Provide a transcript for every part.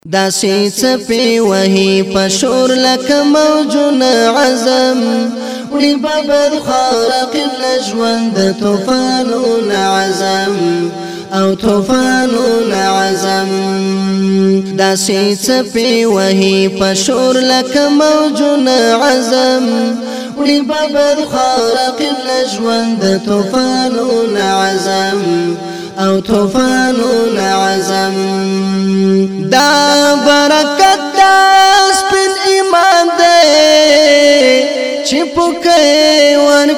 داسې څپې وهي په شور لکه موجونه عزم وړي ببر خارق ژوند د طوفانونه عزم او طوفانونه عزم داسې څپې وهي په شور لکه موجونه عزم وړي ببر خارق ژوند د طوفانونه عزم او طوفانونه عزم دا برکت دا سپین ایمان دی چې پوکې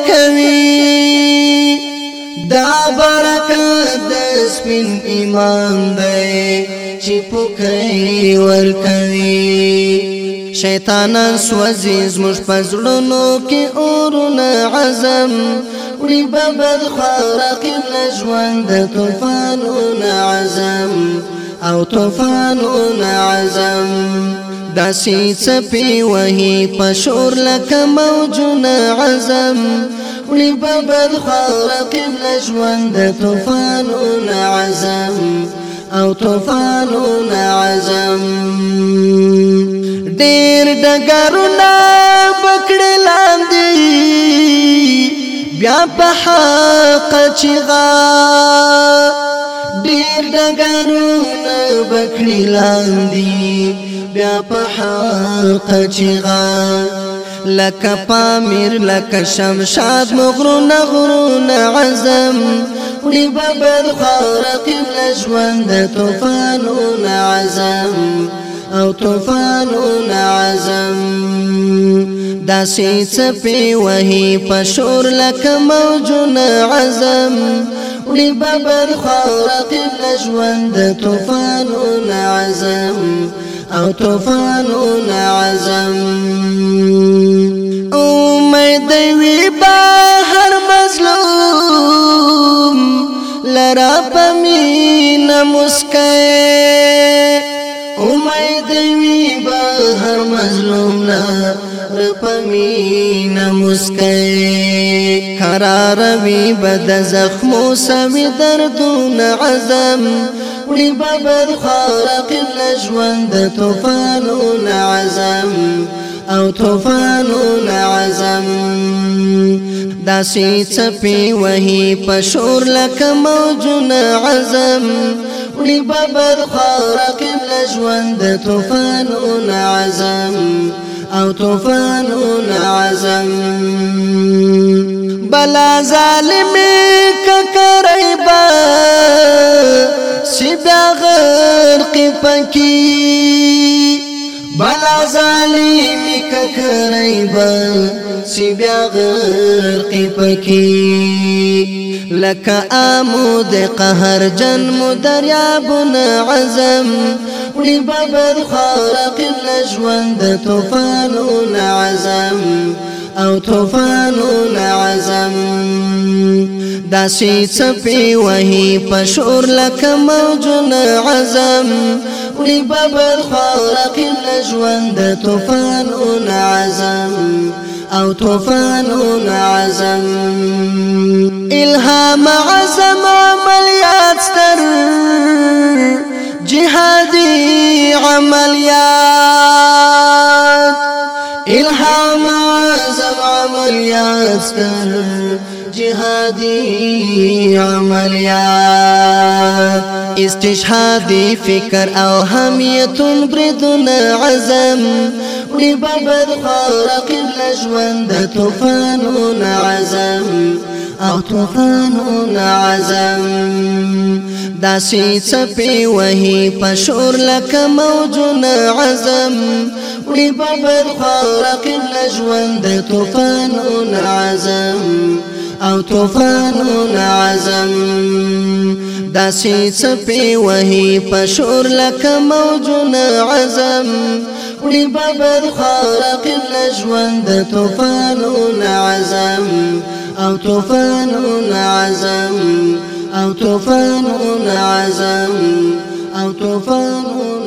ورکوي دا برکت دا سپین ایمان دی چې پوکې ورکوي شیطانان سوځي زموږ په زړونو کې اورونه عزم وړي ببر خارق ژوند د طوفانونه عزم او طوفانونه عزم داسې څپې وهي په شور لکه موجونه عزم وړي ببر خارق ژوند د طوفانونه عزم او طوفانونه عزم ډېر ډګرونه بکړې لاندې بیا په حق چغا ډېر ډګرونه بکړې لاندې بیا په حق چغا لکه پامیر لکه شمشاد مغرونه غرونه عزم وړي ببر خارق ژوند د طوفانونه عزم او طوفانونه عزم داسې څپې وهي په شور لکه موجونه عزم وړي ببر خارق ژوند د طوفانونه عزم او طوفانونه عزم امید وي بهر مظلوم لرا په مینه مسکئ امید وي بهر مظلوم لرا په مینه مسکئ قرار وي بد زخمو سوي دردونه عزم وړي ببر خارق ژوند د طوفانونه عزم او طوفانونه عزم داسې څپې وهي په شور لکه موجونه عزم وړي ببر خارق ژوند د طوفانونه عزم او طوفانونه عزم بلا ظالمي ککرای با سی بیا غرق پکی بلا ظالمی ککرای با سی بیا غرق پکی لکه آمود قهر جن دریابونه عزم وړي ببر خارق ژوند د طوفانونه عزم او طوفانونه عزم داسې څپې وهي په شور لکه موجونه عزم وړي ببر خارق ژوند د طوفانونه عزم او طوفانونه عزم الهام عزم عملیات ستر جهادي عملیات الهام عزم عملیات ستر جهادي عملیات استشهادي فکر او همیتون بریدونه عزم وړي ببر خارق ژوند د طوفانونه عزم او طوفانونه عزم داسې څپې وهي په شور لکه موجونه عزم وړي ببر خارق ژوند د طوفانونه عزم او طوفانونه عزم داسې څپې وهي په شور لکه موجونه عزم وړي ببر خارق ژوند د طوفانونه عزم او طوفانونه عزم او طوفانونه عزم او طوفانونه